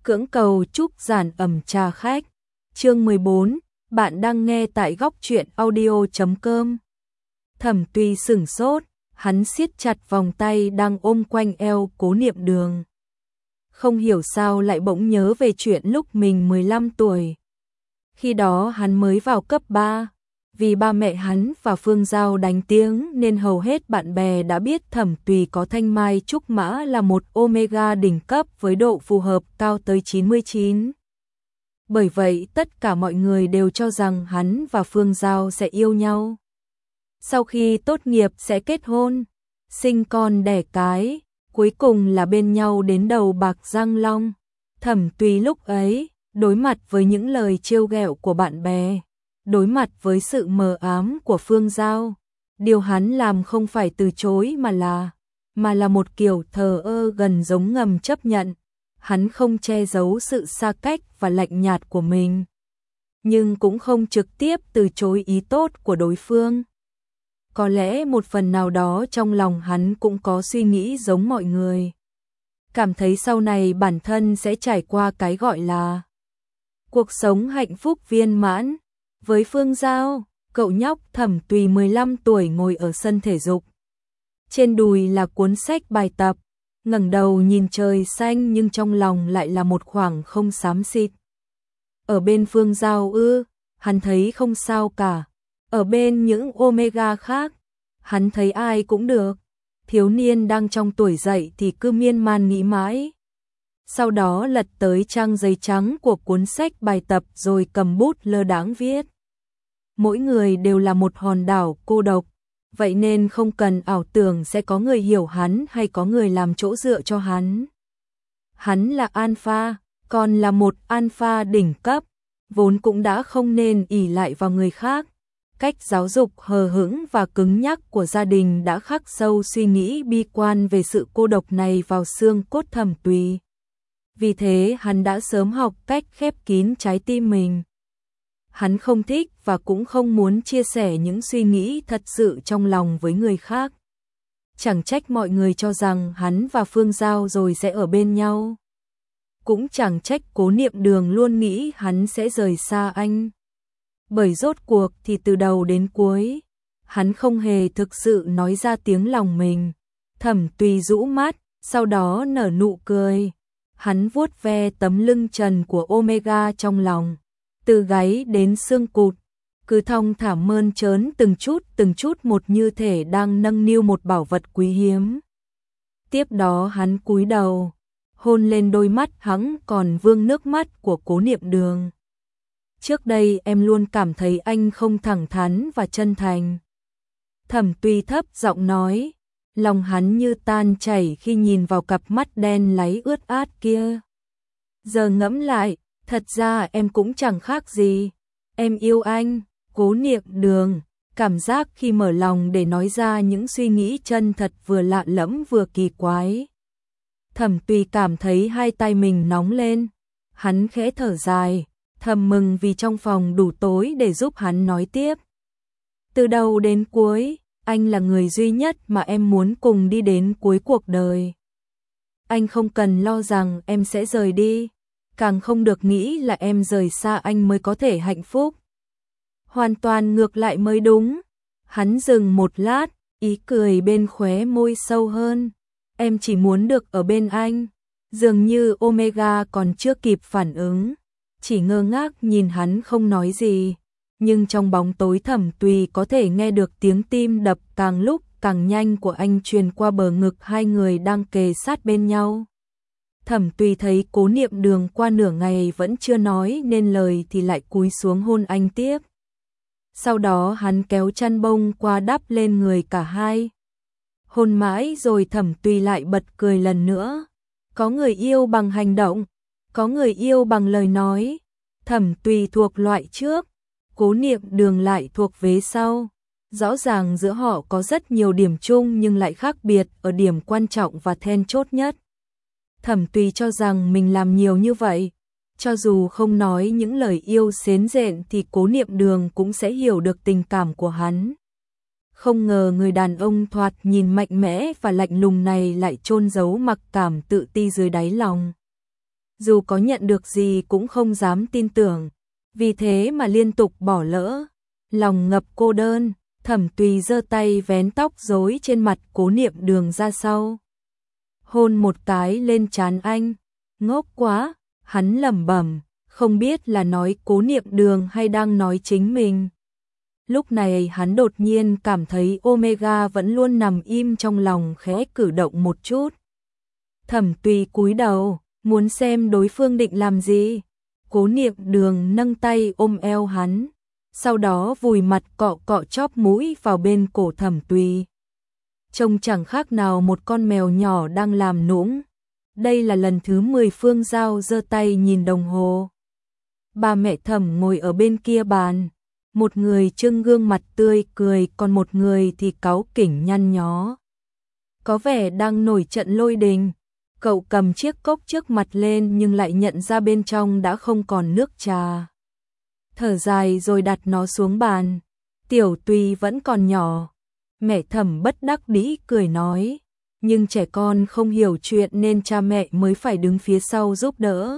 Cưỡng cầu chúc giản ẩm trà khách. Chương 14, bạn đang nghe tại góc truyện audio.com. Thẩm Tùy sửng sốt, hắn siết chặt vòng tay đang ôm quanh eo Cố Niệm Đường. Không hiểu sao lại bỗng nhớ về chuyện lúc mình 15 tuổi. Khi đó hắn mới vào cấp 3. Vì ba mẹ hắn và Phương Giao đánh tiếng nên hầu hết bạn bè đã biết Thẩm Tùy có thanh mai trúc mã là một omega đỉnh cấp với độ phù hợp cao tới 99. Bởi vậy tất cả mọi người đều cho rằng hắn và Phương Giao sẽ yêu nhau. Sau khi tốt nghiệp sẽ kết hôn, sinh con đẻ cái, cuối cùng là bên nhau đến đầu bạc răng long. Thẩm Tùy lúc ấy, đối mặt với những lời trêu ghẹo của bạn bè, đối mặt với sự mờ ám của Phương Giao, điều hắn làm không phải từ chối mà là một kiểu thờ ơ gần giống ngầm chấp nhận. Hắn không che giấu sự xa cách và lạnh nhạt của mình, nhưng cũng không trực tiếp từ chối ý tốt của đối phương. Có lẽ một phần nào đó trong lòng hắn cũng có suy nghĩ giống mọi người, cảm thấy sau này bản thân sẽ trải qua cái gọi là cuộc sống hạnh phúc viên mãn. Với Phương Giao, cậu nhóc Thẩm Tùy 15 tuổi ngồi ở sân thể dục. Trên đùi là cuốn sách bài tập, ngẩng đầu nhìn trời xanh nhưng trong lòng lại là một khoảng không xám xịt. Ở bên Phương Giao hắn thấy không sao cả. Ở bên những omega khác, hắn thấy ai cũng được. Thiếu niên đang trong tuổi dậy thì cứ miên man nghĩ mãi. Sau đó lật tới trang giấy trắng của cuốn sách bài tập rồi cầm bút lơ đãng viết. Mỗi người đều là một hòn đảo cô độc, vậy nên không cần ảo tưởng sẽ có người hiểu hắn hay có người làm chỗ dựa cho hắn. Hắn là alpha, còn là một alpha đỉnh cấp, vốn cũng đã không nên ỷ lại vào người khác. Cách giáo dục hờ hững và cứng nhắc của gia đình đã khắc sâu suy nghĩ bi quan về sự cô độc này vào xương cốt Thẩm Tùy. Vì thế hắn đã sớm học cách khép kín trái tim mình. Hắn không thích và cũng không muốn chia sẻ những suy nghĩ thật sự trong lòng với người khác. Chẳng trách mọi người cho rằng hắn và Phương Giao rồi sẽ ở bên nhau. Cũng chẳng trách Cố Niệm Đường luôn nghĩ hắn sẽ rời xa anh. Bởi rốt cuộc thì từ đầu đến cuối, hắn không hề thực sự nói ra tiếng lòng mình. Thẩm Tùy rũ mắt, sau đó nở nụ cười. Hắn vuốt ve tấm lưng trần của omega trong lòng, từ gáy đến xương cụt, cứ thong thả mơn trớn từng chút một như thể đang nâng niu một bảo vật quý hiếm. Tiếp đó hắn cúi đầu, hôn lên đôi mắt hắn còn vương nước mắt của Cố Niệm Đường. Trước đây em luôn cảm thấy anh không thẳng thắn và chân thành. Thẩm Tùy thấp giọng nói, lòng hắn như tan chảy khi nhìn vào cặp mắt đen láy ướt át kia. Giờ ngẫm lại, thật ra em cũng chẳng khác gì. Em yêu anh. Cố Niệm Đường, cảm giác khi mở lòng để nói ra những suy nghĩ chân thật vừa lạ lẫm vừa kỳ quái. Thẩm Tùy cảm thấy hai tay mình nóng lên. Hắn khẽ thở dài, thầm mừng vì trong phòng đủ tối để giúp hắn nói tiếp. Từ đầu đến cuối, anh là người duy nhất mà em muốn cùng đi đến cuối cuộc đời. Anh không cần lo rằng em sẽ rời đi, càng không được nghĩ là em rời xa anh mới có thể hạnh phúc. Hoàn toàn ngược lại mới đúng. Hắn dừng một lát, ý cười bên khóe môi sâu hơn. Em chỉ muốn được ở bên anh. Dường như omega còn chưa kịp phản ứng, chỉ ngơ ngác nhìn hắn không nói gì. Nhưng trong bóng tối Thẩm Tùy có thể nghe được tiếng tim đập càng lúc càng nhanh của anh truyền qua bờ ngực hai người đang kề sát bên nhau. Thẩm Tùy thấy Cố Niệm Đường qua nửa ngày vẫn chưa nói nên lời thì lại cúi xuống hôn anh tiếp. Sau đó hắn kéo chăn bông qua đắp lên người cả hai. Hôn mãi rồi Thẩm Tùy lại bật cười lần nữa. Có người yêu bằng hành động, có người yêu bằng lời nói. Thẩm Tùy thuộc loại trước, Cố Niệm Đường lại thuộc vế sau. Rõ ràng giữa họ có rất nhiều điểm chung nhưng lại khác biệt ở điểm quan trọng và then chốt nhất. Thẩm Tùy cho rằng mình làm nhiều như vậy, cho dù không nói những lời yêu xến rện thì Cố Niệm Đường cũng sẽ hiểu được tình cảm của hắn. Không ngờ người đàn ông thoạt nhìn mạnh mẽ và lạnh lùng này lại chôn giấu mặc cảm tự ti dưới đáy lòng. dù có nhận được gì cũng không dám tin tưởng, vì thế mà liên tục bỏ lỡ. Lòng ngập cô đơn, Thẩm Tùy giơ tay vén tóc rối trên mặt Cố Niệm Đường ra sau. Hôn một cái lên trán anh, ngốc quá, hắn lẩm bẩm, không biết là nói Cố Niệm Đường hay đang nói chính mình. Lúc này hắn đột nhiên cảm thấy Omega vẫn luôn nằm im trong lòng khẽ cử động một chút. Thẩm Tùy cúi đầu, muốn xem đối phương định làm gì. Cố Niệm Đường nâng tay ôm eo hắn, sau đó vùi mặt cọ cọ chóp mũi vào bên cổ Thẩm Tùy. Trông chẳng khác nào một con mèo nhỏ đang làm nũng. Đây là lần thứ 10 Phương Giao giơ tay nhìn đồng hồ. Ba mẹ Thẩm ngồi ở bên kia bàn, một người trưng gương mặt tươi cười, còn một người thì cáu kỉnh nhăn nhó. Có vẻ đang nổi trận lôi đình. Cậu cầm chiếc cốc trước mặt lên nhưng lại nhận ra bên trong đã không còn nước trà. Thở dài rồi đặt nó xuống bàn. Tiểu Tùy vẫn còn nhỏ. Mẹ Thẩm bất đắc dĩ cười nói, nhưng trẻ con không hiểu chuyện nên cha mẹ mới phải đứng phía sau giúp đỡ.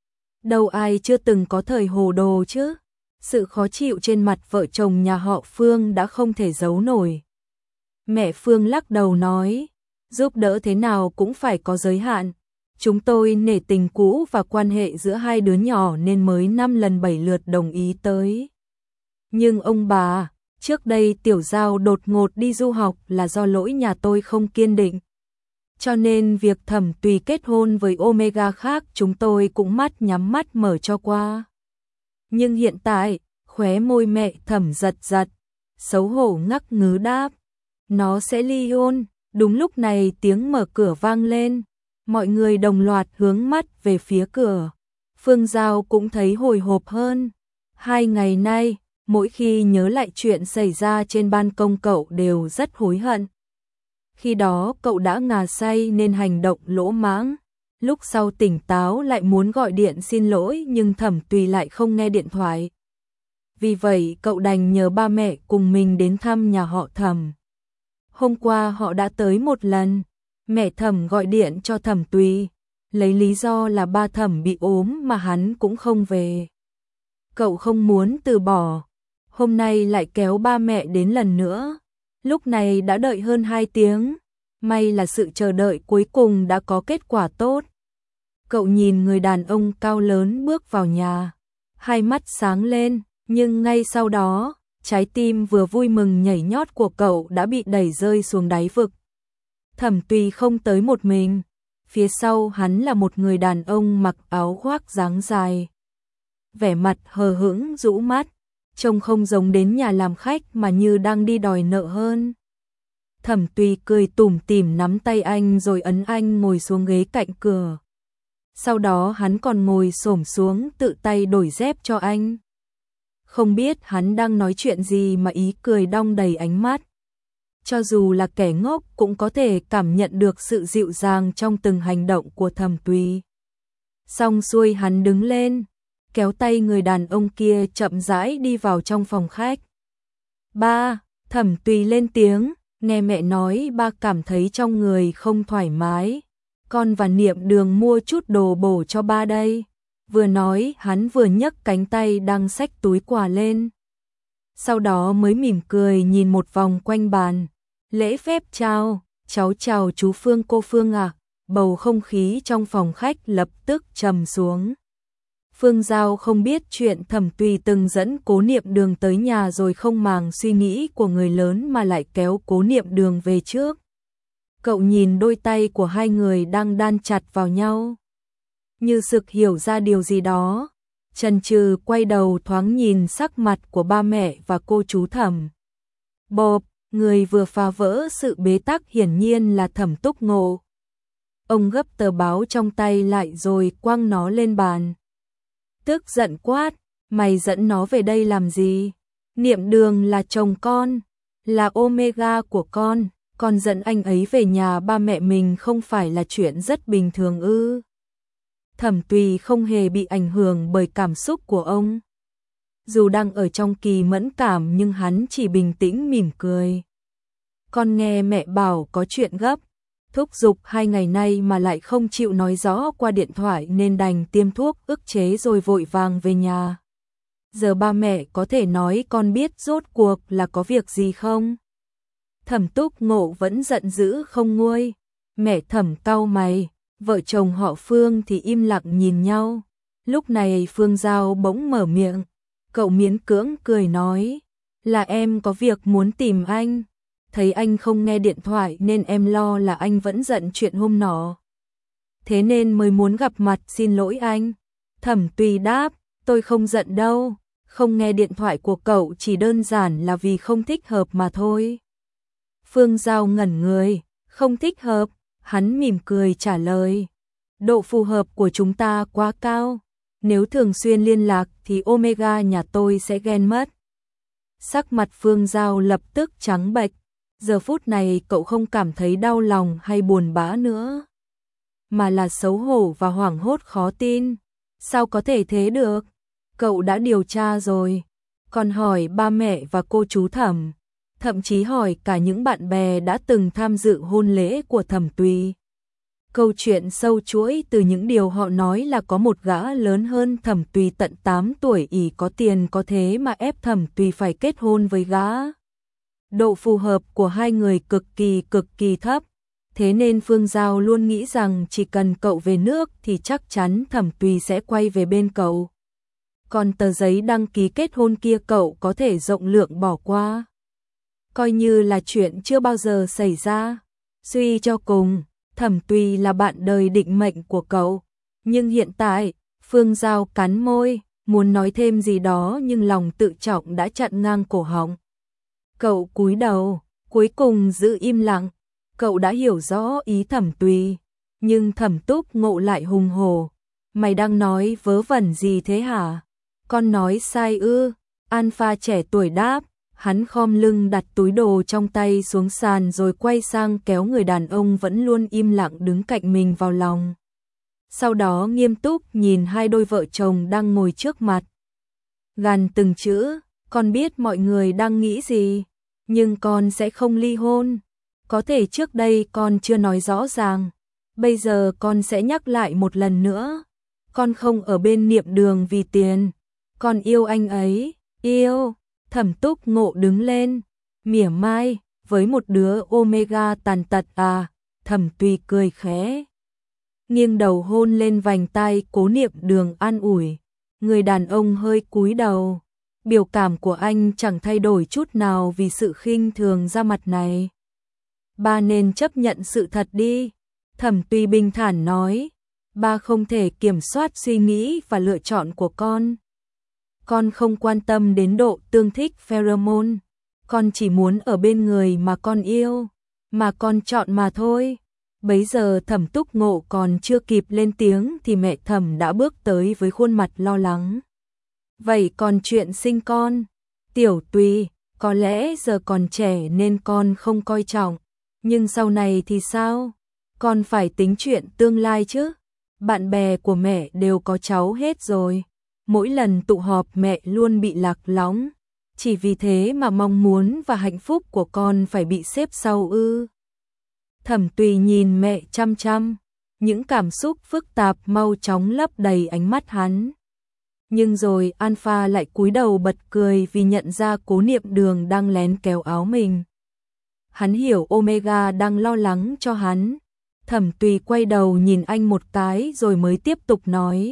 Đâu ai chưa từng có thời hồ đồ chứ. Sự khó chịu trên mặt vợ chồng nhà họ Phương đã không thể giấu nổi. Mẹ Phương lắc đầu nói, giúp đỡ thế nào cũng phải có giới hạn. Chúng tôi nể tình cũ và quan hệ giữa hai đứa nhỏ nên mới 5 lần 7 lượt đồng ý tới. Nhưng ông bà, trước đây Tiểu Giao đột ngột đi du học là do lỗi nhà tôi không kiên định. Cho nên việc Thẩm Tùy kết hôn với Omega khác chúng tôi cũng mắt nhắm mắt mở cho qua. Nhưng hiện tại, khóe môi mẹ Thẩm giật giật, xấu hổ ngắc ngứ đáp, nó sẽ ly hôn. Đúng lúc này tiếng mở cửa vang lên, mọi người đồng loạt hướng mắt về phía cửa. Phương Giao cũng thấy hồi hộp hơn. 2 ngày nay, mỗi khi nhớ lại chuyện xảy ra trên ban công cậu đều rất hối hận. Khi đó cậu đã ngà say nên hành động lỗ mãng. Lúc sau tỉnh táo lại muốn gọi điện xin lỗi nhưng Thẩm Tùy lại không nghe điện thoại. Vì vậy cậu đành nhờ ba mẹ cùng mình đến thăm nhà họ Thẩm. Hôm qua họ đã tới một lần, mẹ Thẩm gọi điện cho Thẩm Tùy, lấy lý do là ba Thẩm bị ốm mà hắn cũng không về. Cậu không muốn từ bỏ, hôm nay lại kéo ba mẹ đến lần nữa. Lúc này đã đợi hơn 2 tiếng, may là sự chờ đợi cuối cùng đã có kết quả tốt. Cậu nhìn người đàn ông cao lớn bước vào nhà, hai mắt sáng lên, nhưng ngay sau đó, trái tim vừa vui mừng nhảy nhót của cậu đã bị đẩy rơi xuống đáy vực. Thẩm Tùy không tới một mình, phía sau hắn là một người đàn ông mặc áo khoác dáng dài. Vẻ mặt hờ hững rũ mắt, trông không giống đến nhà làm khách mà như đang đi đòi nợ hơn. Thẩm Tùy cười tủm tỉm nắm tay anh rồi ấn anh ngồi xuống ghế cạnh cửa. Sau đó hắn còn ngồi xổm xuống tự tay đổi dép cho anh. Không biết hắn đang nói chuyện gì mà ý cười đong đầy ánh mắt. Cho dù là kẻ ngốc cũng có thể cảm nhận được sự dịu dàng trong từng hành động của Thẩm Tùy. Xong xuôi hắn đứng lên, kéo tay người đàn ông kia chậm rãi đi vào trong phòng khách. Ba, Thẩm Tùy lên tiếng, nghe mẹ nói ba cảm thấy trong người không thoải mái. Con và Niệm Đường mua chút đồ bổ cho ba đây. Vừa nói hắn vừa nhấc cánh tay đang xách túi quà lên. Sau đó mới mỉm cười nhìn một vòng quanh bàn. Lễ phép chào, cháu chào chú Phương cô Phương ạ. Bầu không khí trong phòng khách lập tức trầm xuống. Phương Giao không biết chuyện Thẩm Tùy từng dẫn Cố Niệm Đường tới nhà rồi không màng suy nghĩ của người lớn mà lại kéo Cố Niệm Đường về trước. Cậu nhìn đôi tay của hai người đang đan chặt vào nhau. Như sực hiểu ra điều gì đó, chần chừ quay đầu thoáng nhìn sắc mặt của ba mẹ và cô chú Thẩm. Bộp, người vừa phá vỡ sự bế tắc hiển nhiên là Thẩm Túc Ngộ. Ông gấp tờ báo trong tay lại rồi quăng nó lên bàn. Tức giận quát, mày dẫn nó về đây làm gì? Niệm Đường là chồng con, là Omega của con dẫn anh ấy về nhà ba mẹ mình không phải là chuyện rất bình thường ư? Thẩm Tùy không hề bị ảnh hưởng bởi cảm xúc của ông. Dù đang ở trong kỳ mẫn cảm nhưng hắn chỉ bình tĩnh mỉm cười. Con nghe mẹ bảo có chuyện gấp. thúc giục 2 ngày nay mà lại không chịu nói rõ qua điện thoại nên đành tiêm thuốc ức chế rồi vội vàng về nhà. Giờ ba mẹ có thể nói con biết rốt cuộc là có việc gì không? Thẩm Túc Ngộ vẫn giận dữ không nguôi. Mẹ Thẩm cau mày, vợ chồng họ Phương thì im lặng nhìn nhau. Lúc này Phương Giao bỗng mở miệng, cậu miễn cưỡng cười nói, là em có việc muốn tìm anh. Thấy anh không nghe điện thoại nên em lo là anh vẫn giận chuyện hôm nọ. Thế nên mới muốn gặp mặt xin lỗi anh. Thẩm Tùy đáp, tôi không giận đâu, không nghe điện thoại của cậu chỉ đơn giản là vì không thích hợp mà thôi. Phương Giao ngẩn người, không thích hợp, hắn mỉm cười trả lời. Độ phù hợp của chúng ta quá cao, nếu thường xuyên liên lạc thì Omega nhà tôi sẽ ghen mất. Sắc mặt Phương Giao lập tức trắng bệch, giờ phút này cậu không cảm thấy đau lòng hay buồn bã nữa, mà là xấu hổ và hoảng hốt khó tin. Sao có thể thế được? Cậu đã điều tra rồi, còn hỏi ba mẹ và cô chú Thẩm, thậm chí hỏi cả những bạn bè đã từng tham dự hôn lễ của Thẩm Tùy. Câu chuyện sâu chuỗi từ những điều họ nói là có một gã lớn hơn Thẩm Tùy tận 8 tuổi ỷ có tiền có thế mà ép Thẩm Tùy phải kết hôn với gã. Độ phù hợp của hai người cực kỳ thấp, thế nên Phương Giao luôn nghĩ rằng chỉ cần cậu về nước thì chắc chắn Thẩm Tùy sẽ quay về bên cậu. Còn tờ giấy đăng ký kết hôn kia cậu có thể rộng lượng bỏ qua, coi như là chuyện chưa bao giờ xảy ra. Suy cho cùng, Thẩm Tùy là bạn đời định mệnh của cậu, nhưng hiện tại, Phương Giao cắn môi, muốn nói thêm gì đó nhưng lòng tự trọng đã chặn ngang cổ họng. Cậu cúi đầu, cuối cùng giữ im lặng. Cậu đã hiểu rõ ý Thẩm Tùy, nhưng Thẩm Túc Ngộ lại hùng hổ. Mày đang nói vớ vẩn gì thế hả? Con nói sai ư? Alpha trẻ tuổi đáp, hắn khom lưng đặt túi đồ trong tay xuống sàn rồi quay sang kéo người đàn ông vẫn luôn im lặng đứng cạnh mình vào lòng. Sau đó nghiêm túc nhìn hai đôi vợ chồng đang ngồi trước mặt. Gằn từng chữ, con biết mọi người đang nghĩ gì, nhưng con sẽ không ly hôn. Có thể trước đây con chưa nói rõ ràng, bây giờ con sẽ nhắc lại một lần nữa. Con không ở bên Niệm Đường vì tiền, con yêu anh ấy, yêu. Thẩm Túc Ngộ đứng lên, mỉa mai, với một đứa Omega tàn tật à? Thẩm Tùy cười khẽ, nghiêng đầu hôn lên vành tai Cố Niệm Đường an ủi. Người đàn ông hơi cúi đầu, biểu cảm của anh chẳng thay đổi chút nào vì sự khinh thường ra mặt này. Ba nên chấp nhận sự thật đi, Thẩm Tùy bình thản nói. Ba không thể kiểm soát suy nghĩ và lựa chọn của con. Con không quan tâm đến độ tương thích pheromone, con chỉ muốn ở bên người mà con yêu, mà con chọn mà thôi. Bấy giờ Thẩm Túc Ngộ còn chưa kịp lên tiếng thì mẹ Thẩm đã bước tới với khuôn mặt lo lắng. Vậy còn chuyện sinh con? Tiểu Tùy, có lẽ giờ còn trẻ nên con không coi trọng, nhưng sau này thì sao? Con phải tính chuyện tương lai chứ. Bạn bè của mẹ đều có cháu hết rồi. Mỗi lần tụ họp mẹ luôn bị lạc lõng. Chỉ vì thế mà mong muốn và hạnh phúc của con phải bị xếp sau ư? Thẩm Tùy nhìn mẹ chăm chăm, những cảm xúc phức tạp mau chóng lấp đầy ánh mắt hắn. Nhưng rồi Alpha lại cúi đầu bật cười vì nhận ra Cố Niệm Đường đang lén kéo áo mình. Hắn hiểu Omega đang lo lắng cho hắn. Thẩm Tùy quay đầu nhìn anh một cái rồi mới tiếp tục nói.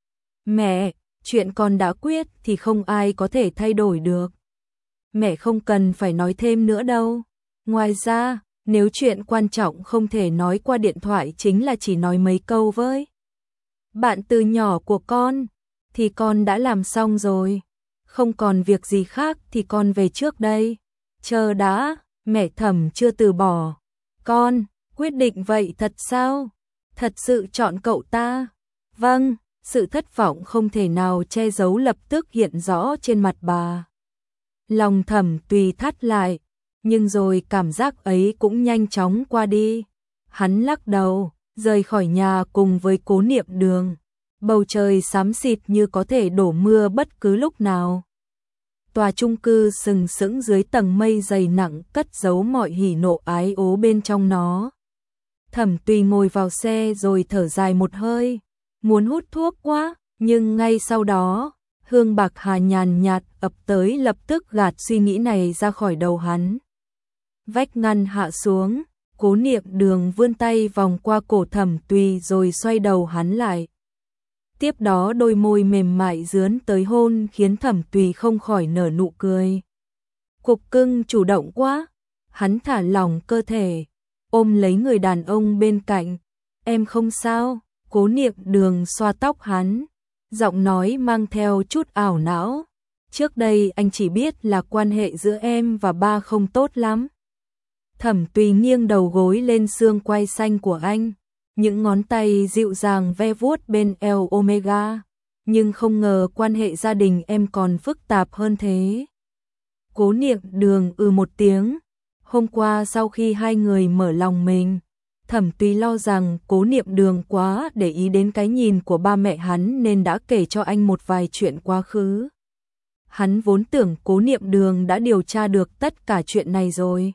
Mẹ, chuyện con đã quyết thì không ai có thể thay đổi được. Mẹ không cần phải nói thêm nữa đâu. Ngoài ra, nếu chuyện quan trọng không thể nói qua điện thoại chính là chỉ nói mấy câu với bạn từ nhỏ của con, thì con đã làm xong rồi. Không còn việc gì khác thì con về trước đây. Chờ đã, mẹ Thẩm chưa từ bỏ. Con, quyết định vậy thật sao? Thật sự chọn cậu ta? Vâng, sự thất vọng không thể nào che giấu lập tức hiện rõ trên mặt bà. Lòng Thẩm Tùy thắt lại, nhưng rồi cảm giác ấy cũng nhanh chóng qua đi. Hắn lắc đầu, rời khỏi nhà cùng với Cố Niệm Đường. Bầu trời xám xịt như có thể đổ mưa bất cứ lúc nào. Tòa chung cư sừng sững dưới tầng mây dày nặng cất giấu mọi hỉ nộ ái ố bên trong nó. Thẩm Tùy ngồi vào xe rồi thở dài một hơi, muốn hút thuốc quá, nhưng ngay sau đó, hương bạc hà nhàn nhạt ập tới lập tức gạt suy nghĩ này ra khỏi đầu hắn. Vách ngăn hạ xuống, Cố Niệm Đường vươn tay vòng qua cổ Thẩm Tùy rồi xoay đầu hắn lại. Tiếp đó đôi môi mềm mại dướn tới hôn khiến Thẩm Tùy không khỏi nở nụ cười. Cục cưng chủ động quá, hắn thả lỏng cơ thể, ôm lấy người đàn ông bên cạnh. Em không sao, Cố Niệm Đường xoa tóc hắn, giọng nói mang theo chút ảo não. Trước đây anh chỉ biết là quan hệ giữa em và ba không tốt lắm. Thẩm Tùy nghiêng đầu gối lên xương quai xanh của anh, những ngón tay dịu dàng ve vuốt bên eo Omega, nhưng không ngờ quan hệ gia đình em còn phức tạp hơn thế. Cố Niệm Đường một tiếng. Hôm qua sau khi hai người mở lòng mình, Thẩm Tùy lo rằng Cố Niệm Đường quá để ý đến cái nhìn của ba mẹ hắn nên đã kể cho anh một vài chuyện quá khứ. Hắn vốn tưởng Cố Niệm Đường đã điều tra được tất cả chuyện này rồi.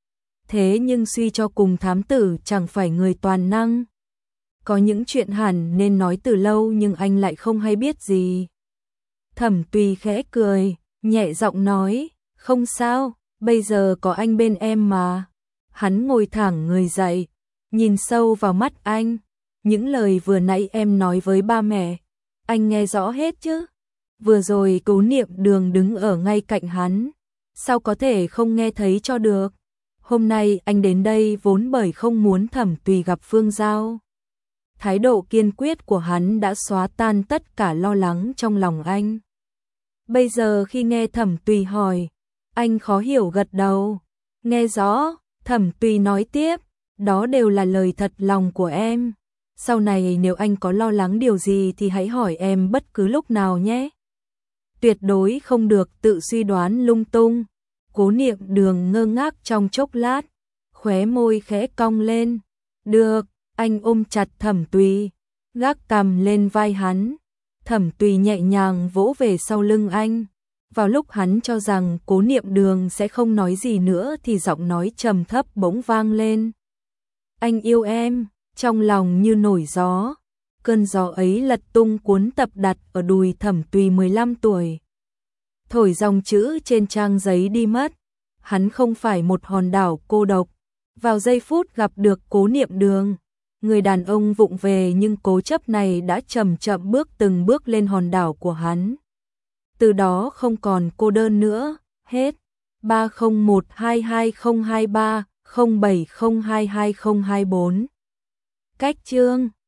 Thế nhưng suy cho cùng thám tử chẳng phải người toàn năng. Có những chuyện hẳn nên nói từ lâu nhưng anh lại không hay biết gì. Thẩm Tùy khẽ cười, nhẹ giọng nói, không sao, bây giờ có anh bên em mà. Hắn ngồi thẳng người dậy, nhìn sâu vào mắt anh. Những lời vừa nãy em nói với ba mẹ, anh nghe rõ hết chứ? Vừa rồi Cố Niệm Đường đứng ở ngay cạnh hắn, sao có thể không nghe thấy cho được? Hôm nay anh đến đây vốn bởi không muốn Thẩm Tùy gặp Phương Giao. Thái độ kiên quyết của hắn đã xóa tan tất cả lo lắng trong lòng anh. Bây giờ khi nghe Thẩm Tùy hỏi, anh khó hiểu gật đầu. Nghe rõ, Thẩm Tùy nói tiếp, đó đều là lời thật lòng của em. Sau này nếu anh có lo lắng điều gì thì hãy hỏi em bất cứ lúc nào nhé. Tuyệt đối không được tự suy đoán lung tung. Cố Niệm Đường ngơ ngác trong chốc lát, khóe môi khẽ cong lên. Được, anh ôm chặt Thẩm Tùy, gác cằm lên vai hắn. Thẩm Tùy nhẹ nhàng vỗ về sau lưng anh. Vào lúc hắn cho rằng Cố Niệm Đường sẽ không nói gì nữa thì giọng nói trầm thấp bỗng vang lên. Anh yêu em, trong lòng như nổi gió. Cơn gió ấy lật tung cuốn tập đặt ở đùi Thẩm Tùy 15 tuổi. Thổi dòng chữ trên trang giấy đi mất. Hắn không phải một hòn đảo cô độc. Vào giây phút gặp được Cố Niệm Đường, người đàn ông vụng về nhưng cố chấp này đã chậm chậm bước từng bước lên hòn đảo của hắn. Từ đó không còn cô đơn nữa, hết. 3012202307022024. Cách chương